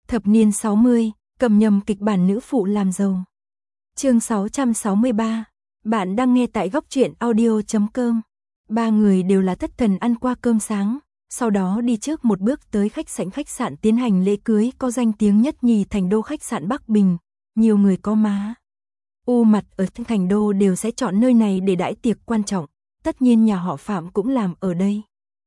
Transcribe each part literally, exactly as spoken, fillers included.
Thập niên sáu mươi, cầm nhầm kịch bản nữ phụ làm giàu. Chương sáu trăm sáu mươi ba, bạn đang nghe tại góc truyện audio chấm com. Ba người đều là thất thần ăn qua cơm sáng, sau đó đi trước một bước tới khách sạn khách sạn tiến hành lễ cưới có danh tiếng nhất nhì thành đô khách sạn Bắc Bình. Nhiều người có má u mặt ở thành đô đều sẽ chọn nơi này để đãi tiệc quan trọng, tất nhiên nhà họ Phạm cũng làm ở đây.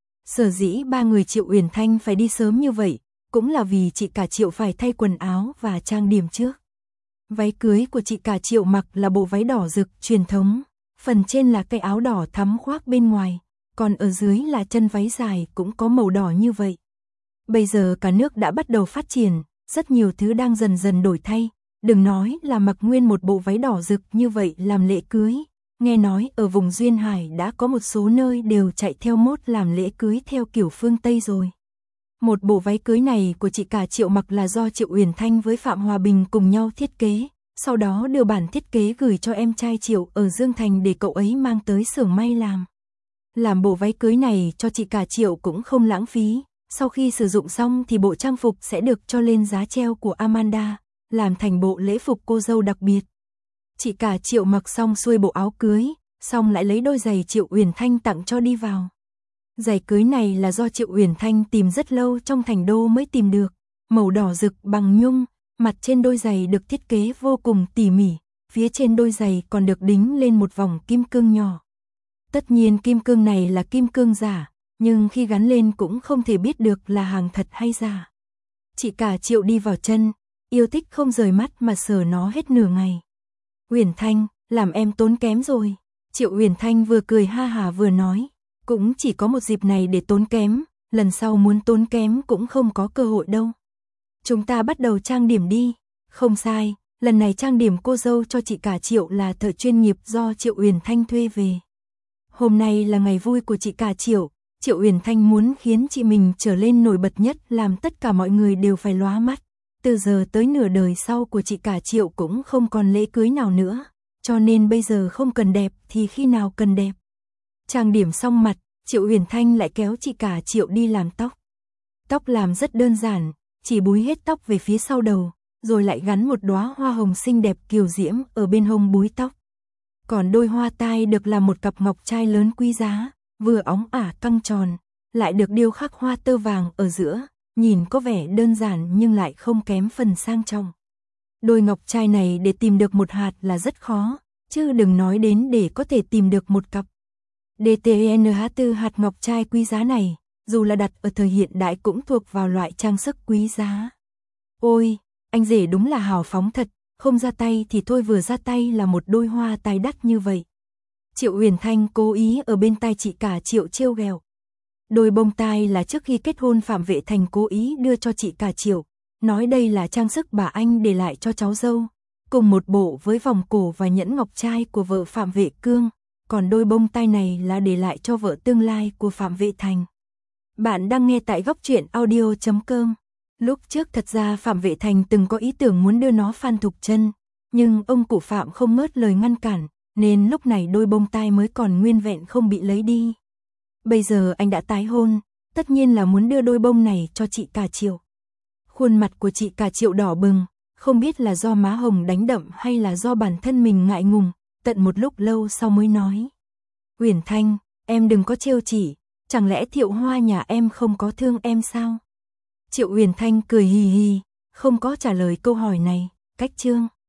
Sở dĩ ba người Triệu Uyển Thanh phải đi sớm như vậy, cũng là vì chị cả Triệu phải thay quần áo và trang điểm trước. Váy cưới của chị cả Triệu mặc là bộ váy đỏ rực truyền thống, phần trên là cái áo đỏ thắm khoác bên ngoài, còn ở dưới là chân váy dài cũng có màu đỏ như vậy. Bây giờ cả nước đã bắt đầu phát triển, rất nhiều thứ đang dần dần đổi thay, đừng nói là mặc nguyên một bộ váy đỏ rực như vậy làm lễ cưới. Nghe nói ở vùng Duyên Hải đã có một số nơi đều chạy theo mốt làm lễ cưới theo kiểu phương Tây rồi. Một bộ váy cưới này của chị cả Triệu mặc là do Triệu Uyển Thanh với Phạm Hòa Bình cùng nhau thiết kế, sau đó đưa bản thiết kế gửi cho em trai Triệu ở Dương Thành để cậu ấy mang tới xưởng may làm. Làm bộ váy cưới này cho chị cả Triệu cũng không lãng phí, sau khi sử dụng xong thì bộ trang phục sẽ được cho lên giá treo của Amanda, làm thành bộ lễ phục cô dâu đặc biệt. Chị cả Triệu mặc xong xuôi bộ áo cưới, xong lại lấy đôi giày Triệu Uyển Thanh tặng cho đi vào. Giày cưới này là do Triệu Uyển Thanh tìm rất lâu trong thành đô mới tìm được, màu đỏ rực bằng nhung, mặt trên đôi giày được thiết kế vô cùng tỉ mỉ, phía trên đôi giày còn được đính lên một vòng kim cương nhỏ. Tất nhiên kim cương này là kim cương giả, nhưng khi gắn lên cũng không thể biết được là hàng thật hay giả. Chị cả Triệu đi vào chân, yêu thích không rời mắt mà sờ nó hết nửa ngày. Uyển Thanh, làm em tốn kém rồi. Triệu Uyển Thanh vừa cười ha hà vừa nói, cũng chỉ có một dịp này để tốn kém, lần sau muốn tốn kém cũng không có cơ hội đâu. Chúng ta bắt đầu trang điểm đi. Không sai, lần này trang điểm cô dâu cho chị cả Triệu là thợ chuyên nghiệp do Triệu Uyển Thanh thuê về. Hôm nay là ngày vui của chị cả Triệu, Triệu Uyển Thanh muốn khiến chị mình trở lên nổi bật nhất, làm tất cả mọi người đều phải lóa mắt. Từ giờ tới nửa đời sau của chị cả Triệu cũng không còn lễ cưới nào nữa, cho nên bây giờ không cần đẹp thì khi nào cần đẹp. Trang điểm xong mặt, Triệu Uyển Thanh lại kéo chị cả Triệu đi làm tóc. Tóc làm rất đơn giản, chỉ búi hết tóc về phía sau đầu, rồi lại gắn một đóa hoa hồng xinh đẹp kiều diễm ở bên hông búi tóc. Còn đôi hoa tai được làm một cặp ngọc trai lớn quý giá, vừa óng ả căng tròn, lại được điêu khắc hoa tơ vàng ở giữa, nhìn có vẻ đơn giản nhưng lại không kém phần sang trọng. Đôi ngọc trai này để tìm được một hạt là rất khó, chứ đừng nói đến để có thể tìm được một cặp. đê tê en hát bốn hạt ngọc trai quý giá này, dù là đặt ở thời hiện đại cũng thuộc vào loại trang sức quý giá. Ôi, anh rể đúng là hào phóng thật, không ra tay thì thôi, vừa ra tay là một đôi hoa tai đắt như vậy. Triệu Uyển Thanh cố ý ở bên tai chị cả Triệu trêu ghẹo. Đôi bông tai là trước khi kết hôn Phạm Vệ Thành cố ý đưa cho chị cả Triệu, nói đây là trang sức bà anh để lại cho cháu dâu, cùng một bộ với vòng cổ và nhẫn ngọc trai của vợ Phạm Vệ Cương, còn đôi bông tai này là để lại cho vợ tương lai của Phạm Vệ Thành. Bạn đang nghe tại góc truyện audio chấm com. Lúc trước thật ra Phạm Vệ Thành từng có ý tưởng muốn đưa nó Phan Thục Chân, nhưng ông cụ Phạm không ngớt lời ngăn cản, nên lúc này đôi bông tai mới còn nguyên vẹn không bị lấy đi. Bây giờ anh đã tái hôn, tất nhiên là muốn đưa đôi bông này cho chị cả Triệu. Khuôn mặt của chị cả Triệu đỏ bừng, không biết là do má hồng đánh đậm hay là do bản thân mình ngại ngùng, tận một lúc lâu sau mới nói. Uyển Thanh, em đừng có trêu chỉ, chẳng lẽ Thiệu Hoa nhà em không có thương em sao? Triệu Uyển Thanh cười hì hì, không có trả lời câu hỏi này, cách chương.